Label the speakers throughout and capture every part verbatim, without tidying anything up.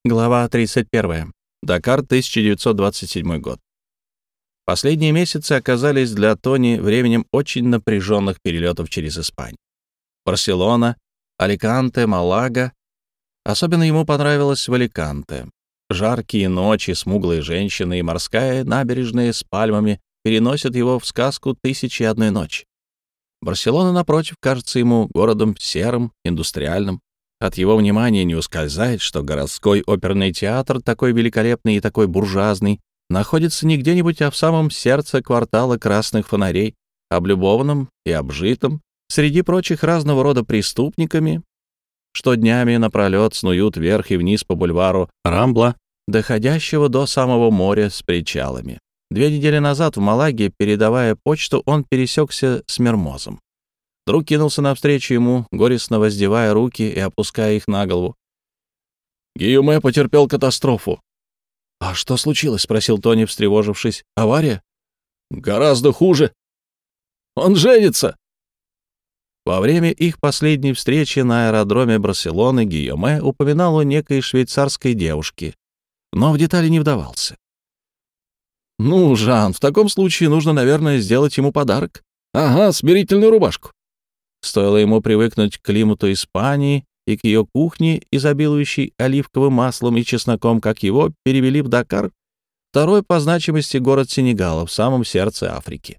Speaker 1: Глава тридцать первая. Дакар, тысяча девятьсот двадцать седьмой год. Последние месяцы оказались для Тони временем очень напряженных перелетов через Испанию. Барселона, Аликанте, Малага. Особенно ему понравилось в Аликанте. Жаркие ночи, смуглые женщины и морская набережная с пальмами переносят его в сказку «Тысячи и одной ночи». Барселона, напротив, кажется ему городом серым, индустриальным. От его внимания не ускользает, что городской оперный театр, такой великолепный и такой буржуазный, находится не где-нибудь, а в самом сердце квартала красных фонарей, облюбованном и обжитом, среди прочих разного рода преступниками, что днями напролет снуют вверх и вниз по бульвару Рамбла, доходящего до самого моря с причалами. Две недели назад в Малаге, передавая почту, он пересекся с Мермозом. Друг кинулся навстречу ему, горестно воздевая руки и опуская их на голову. «Гийоме потерпел катастрофу». «А что случилось?» — спросил Тони, встревожившись. «Авария?» «Гораздо хуже. Он женится». Во время их последней встречи на аэродроме Барселоны Гийоме упоминал о некой швейцарской девушке, но в детали не вдавался. «Ну, Жан, в таком случае нужно, наверное, сделать ему подарок. Ага, смирительную рубашку». Стоило ему привыкнуть к климату Испании и к ее кухне, изобилующей оливковым маслом и чесноком, как его перевели в Дакар, второй по значимости город Сенегала в самом сердце Африки.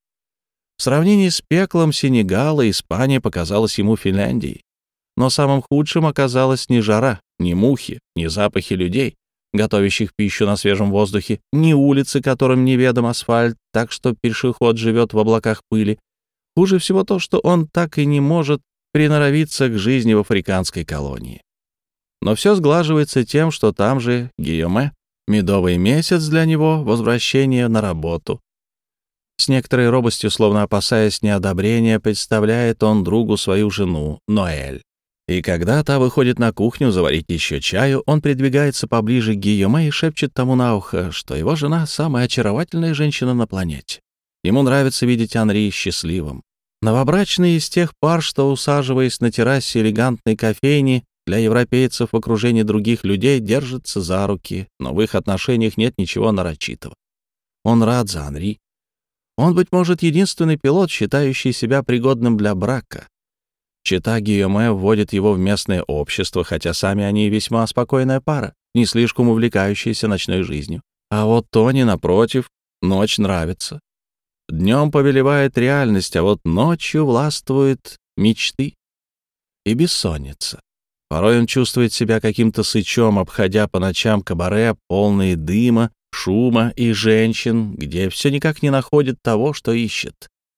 Speaker 1: В сравнении с пеклом Сенегала Испания показалась ему Финляндией. Но самым худшим оказалась не жара, не мухи, не запахи людей, готовящих пищу на свежем воздухе, не улицы, которым неведом асфальт, так что пешеход живет в облаках пыли. Хуже всего то, что он так и не может приноровиться к жизни в африканской колонии. Но все сглаживается тем, что там же Гийоме, медовый месяц для него, возвращение на работу. С некоторой робостью, словно опасаясь неодобрения, представляет он другу свою жену, Ноэль. И когда та выходит на кухню заварить еще чаю, он придвигается поближе к Гийоме и шепчет тому на ухо, что его жена — самая очаровательная женщина на планете. Ему нравится видеть Анри счастливым. Новобрачные из тех пар, что, усаживаясь на террасе элегантной кофейни, для европейцев в окружении других людей держатся за руки, но в их отношениях нет ничего нарочитого. Он рад за Анри. Он, быть может, единственный пилот, считающий себя пригодным для брака. Чета Гийоме вводит его в местное общество, хотя сами они весьма спокойная пара, не слишком увлекающаяся ночной жизнью. А вот Тони, напротив, ночь нравится. Днем повелевает реальность, а вот ночью властвуют мечты и бессонница. Порой он чувствует себя каким-то сычом, обходя по ночам кабаре, полные дыма, шума и женщин, где все никак не находит того, что ищет.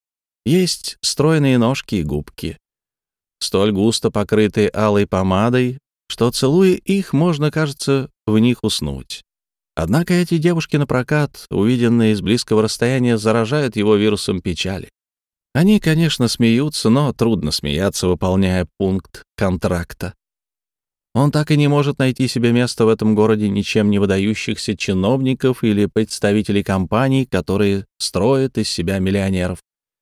Speaker 1: Есть стройные ножки и губки, столь густо покрытые алой помадой, что, целуя их, можно, кажется, в них уснуть. Однако эти девушки напрокат, увиденные с близкого расстояния, заражают его вирусом печали. Они, конечно, смеются, но трудно смеяться, выполняя пункт контракта. Он так и не может найти себе места в этом городе ничем не выдающихся чиновников или представителей компаний, которые строят из себя миллионеров.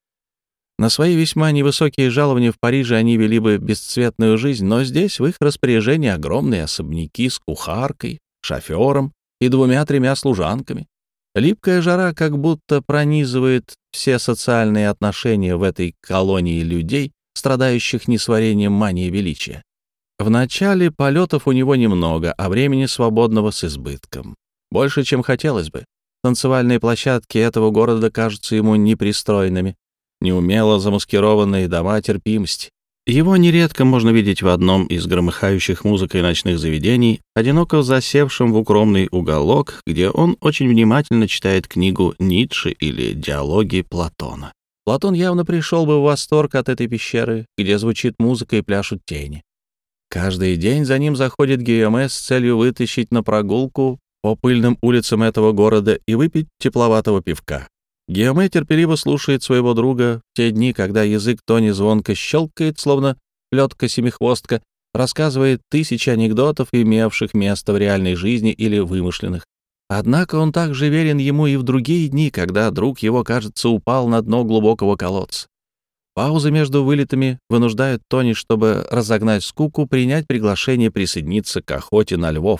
Speaker 1: На свои весьма невысокие жалования в Париже они вели бы бесцветную жизнь, но здесь в их распоряжении огромные особняки с кухаркой, шофером и двумя-тремя служанками. Липкая жара как будто пронизывает все социальные отношения в этой колонии людей, страдающих несварением мании величия. В начале полетов у него немного, а времени свободного с избытком. Больше, чем хотелось бы. Танцевальные площадки этого города кажутся ему непристойными, неумело замаскированные дома терпимости. Его нередко можно видеть в одном из громыхающих музыкой ночных заведений, одиноко засевшим в укромный уголок, где он очень внимательно читает книгу Ницше или диалоги Платона. Платон явно пришел бы в восторг от этой пещеры, где звучит музыка и пляшут тени. Каждый день за ним заходит Гийоме с целью вытащить на прогулку по пыльным улицам этого города и выпить тепловатого пивка. Гийоме терпеливо слушает своего друга в те дни, когда язык Тони звонко щелкает, словно плетка-семихвостка, рассказывает тысячи анекдотов, имевших место в реальной жизни или вымышленных. Однако он также верен ему и в другие дни, когда друг его, кажется, упал на дно глубокого колодца. Паузы между вылетами вынуждают Тони, чтобы разогнать скуку, принять приглашение присоединиться к охоте на львов.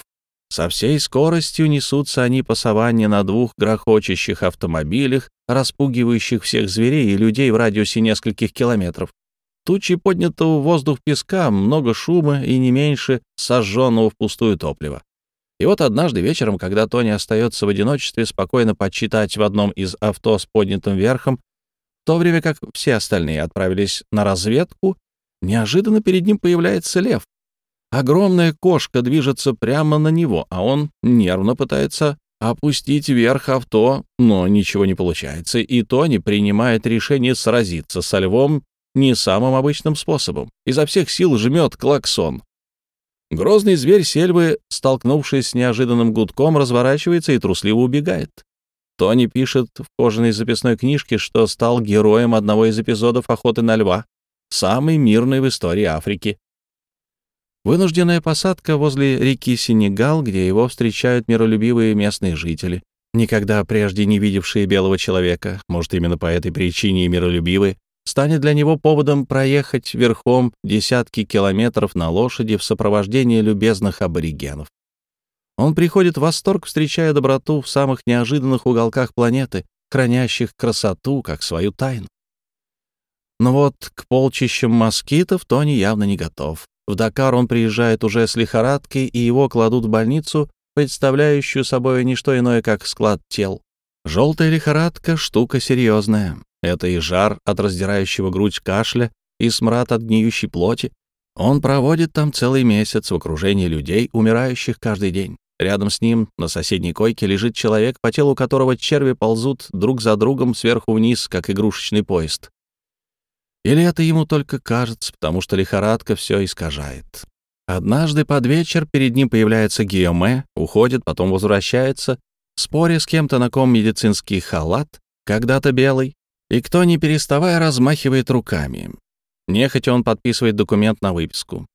Speaker 1: Со всей скоростью несутся они по саванне на двух грохочущих автомобилях, распугивающих всех зверей и людей в радиусе нескольких километров. Тучи поднятого в воздух песка, много шума и не меньше сожженного впустую топлива. И вот однажды вечером, когда Тони остается в одиночестве спокойно почитать в одном из авто с поднятым верхом, в то время как все остальные отправились на разведку, неожиданно перед ним появляется лев. Огромная кошка движется прямо на него, а он нервно пытается опустить вверх авто, но ничего не получается, и Тони принимает решение сразиться со львом не самым обычным способом. Изо всех сил жмет клаксон. Грозный зверь сельвы, столкнувшись с неожиданным гудком, разворачивается и трусливо убегает. Тони пишет в кожаной записной книжке, что стал героем одного из эпизодов «Охоты на льва», самой мирной в истории Африки. Вынужденная посадка возле реки Сенегал, где его встречают миролюбивые местные жители, никогда прежде не видевшие белого человека, может, именно по этой причине и миролюбивые, станет для него поводом проехать верхом десятки километров на лошади в сопровождении любезных аборигенов. Он приходит в восторг, встречая доброту в самых неожиданных уголках планеты, хранящих красоту как свою тайну. Но вот к полчищам москитов Тони явно не готов. В Дакар он приезжает уже с лихорадкой, и его кладут в больницу, представляющую собой не что иное, как склад тел. Желтая лихорадка — штука серьезная. Это и жар от раздирающего грудь кашля, и смрад от гниющей плоти. Он проводит там целый месяц в окружении людей, умирающих каждый день. Рядом с ним на соседней койке лежит человек, по телу которого черви ползут друг за другом сверху вниз, как игрушечный поезд. Или это ему только кажется, потому что лихорадка все искажает. Однажды под вечер перед ним появляется Гийоме, уходит, потом возвращается, споря с кем-то, на ком медицинский халат, когда-то белый, и кто, не переставая, размахивает руками. Нехотя он подписывает документ на выписку.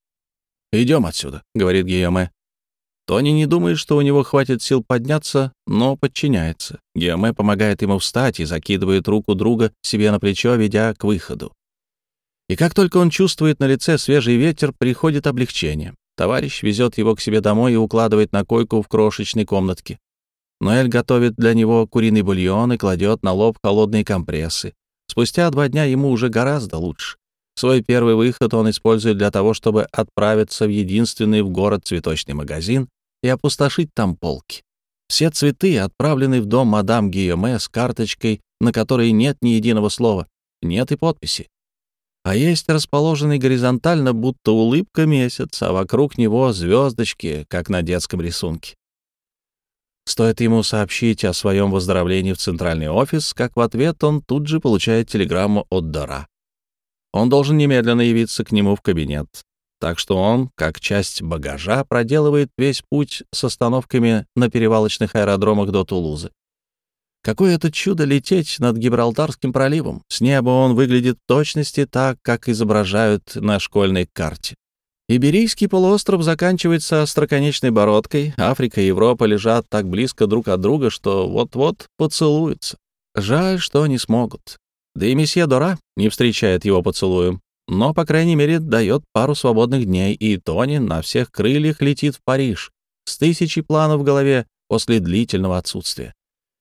Speaker 1: «Идем отсюда», — говорит Гийоме. Тони не думает, что у него хватит сил подняться, но подчиняется. Гийоме помогает ему встать и закидывает руку друга себе на плечо, ведя к выходу. И как только он чувствует на лице свежий ветер, приходит облегчение. Товарищ везет его к себе домой и укладывает на койку в крошечной комнатке. Ноэль готовит для него куриный бульон и кладет на лоб холодные компрессы. Спустя два дня ему уже гораздо лучше. Свой первый выход он использует для того, чтобы отправиться в единственный в город цветочный магазин и опустошить там полки. Все цветы отправлены в дом мадам Гийоме с карточкой, на которой нет ни единого слова, нет и подписи. А есть расположенный горизонтально, будто улыбка месяца, а вокруг него звездочки, как на детском рисунке. Стоит ему сообщить о своем выздоровлении в центральный офис, как в ответ он тут же получает телеграмму от Дора. Он должен немедленно явиться к нему в кабинет. Так что он, как часть багажа, проделывает весь путь с остановками на перевалочных аэродромах до Тулузы. Какое это чудо лететь над Гибралтарским проливом. С неба он выглядит в точности так, как изображают на школьной карте. Иберийский полуостров заканчивается остроконечной бородкой. Африка и Европа лежат так близко друг от друга, что вот-вот поцелуются. Жаль, что не смогут. Да и месье Дора не встречает его поцелуем. Но, по крайней мере, дает пару свободных дней, и Тони на всех крыльях летит в Париж с тысячей планов в голове после длительного отсутствия.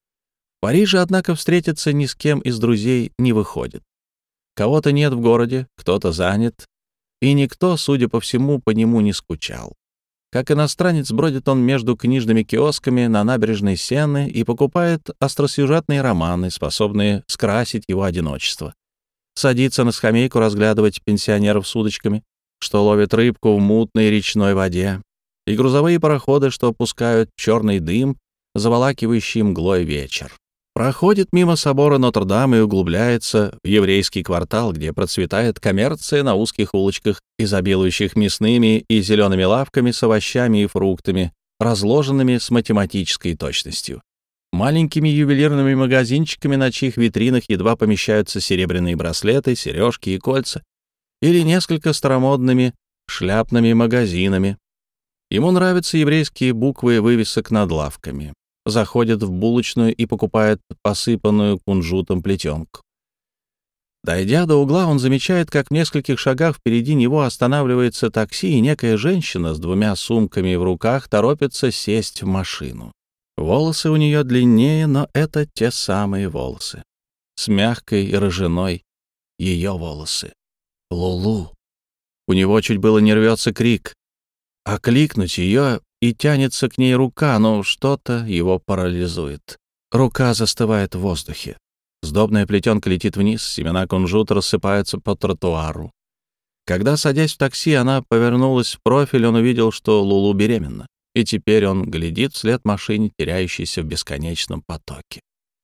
Speaker 1: В Париже, однако, встретиться ни с кем из друзей не выходит. Кого-то нет в городе, кто-то занят, и никто, судя по всему, по нему не скучал. Как иностранец бродит он между книжными киосками на набережной Сены и покупает остросюжетные романы, способные скрасить его одиночество. Садится на скамейку разглядывать пенсионеров с удочками, что ловят рыбку в мутной речной воде, и грузовые пароходы, что пускают черный дым, заволакивающий мглой вечер. Проходит мимо собора Нотр-Дам и углубляется в еврейский квартал, где процветает коммерция на узких улочках, изобилующих мясными и зелеными лавками с овощами и фруктами, разложенными с математической точностью. Маленькими ювелирными магазинчиками, на чьих витринах едва помещаются серебряные браслеты, сережки и кольца, или несколько старомодными шляпными магазинами. Ему нравятся еврейские буквы вывесок над лавками. Заходит в булочную и покупает посыпанную кунжутом плетенку. Дойдя до угла, он замечает, как в нескольких шагах впереди него останавливается такси, и некая женщина с двумя сумками в руках торопится сесть в машину. Волосы у нее длиннее, но это те самые волосы. С мягкой и рыжиной ее волосы. Лулу. У него чуть было не рвется крик. Окликнуть ее, и тянется к ней рука, но что-то его парализует. Рука застывает в воздухе. Сдобная плетенка летит вниз, семена кунжута рассыпаются по тротуару. Когда, садясь в такси, она повернулась в профиль, он увидел, что Лулу беременна, и теперь он глядит вслед машине, теряющейся в бесконечном потоке.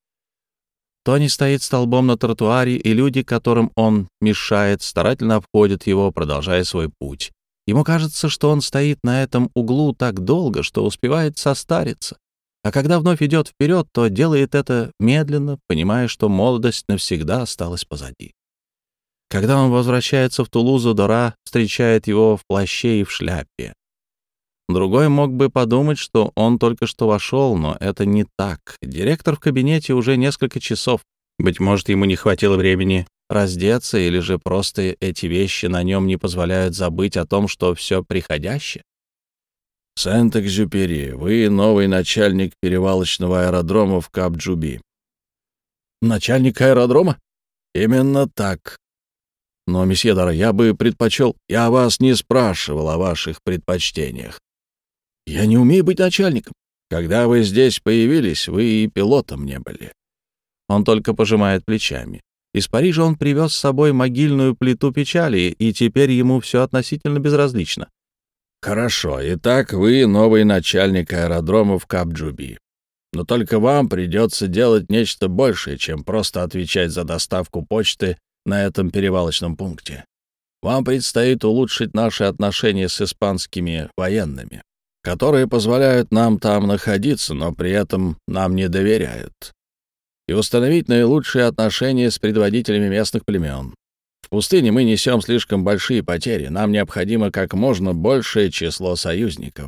Speaker 1: Тони стоит столбом на тротуаре, и люди, которым он мешает, старательно обходят его, продолжая свой путь. Ему кажется, что он стоит на этом углу так долго, что успевает состариться. А когда вновь идет вперед, то делает это медленно, понимая, что молодость навсегда осталась позади. Когда он возвращается в Тулузу, Дора встречает его в плаще и в шляпе. Другой мог бы подумать, что он только что вошел, но это не так. Директор в кабинете уже несколько часов. Быть может, ему не хватило времени раздеться, или же просто эти вещи на нем не позволяют забыть о том, что все приходящее.
Speaker 2: «Сент-Экзюпери, вы новый начальник перевалочного аэродрома в Кап-Джуби».
Speaker 1: «Начальник аэродрома?»
Speaker 2: «Именно так. Но, месье Дора, я бы предпочел... Я вас не спрашивал о ваших предпочтениях.
Speaker 1: Я не умею быть начальником.
Speaker 2: Когда вы здесь появились, вы и пилотом не были».
Speaker 1: Он только пожимает плечами. Из Парижа он привез с собой могильную плиту печали, и теперь ему все относительно безразлично.
Speaker 2: «Хорошо. Итак, вы новый начальник аэродрома в Кап-Джуби. Но только вам придется делать нечто большее, чем просто отвечать за доставку почты на этом перевалочном пункте. Вам предстоит улучшить наши отношения с испанскими военными, которые позволяют нам там находиться, но при этом нам не доверяют, и установить наилучшие отношения с предводителями местных племен. В пустыне мы несем слишком большие потери, нам необходимо как можно большее число союзников».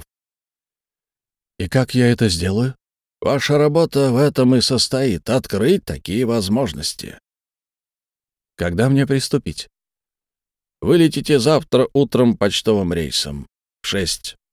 Speaker 1: «И как я это сделаю?»
Speaker 2: «Ваша работа в этом и состоит — открыть такие возможности».
Speaker 1: «Когда мне приступить?»
Speaker 2: «Вы летите завтра утром почтовым рейсом в шесть.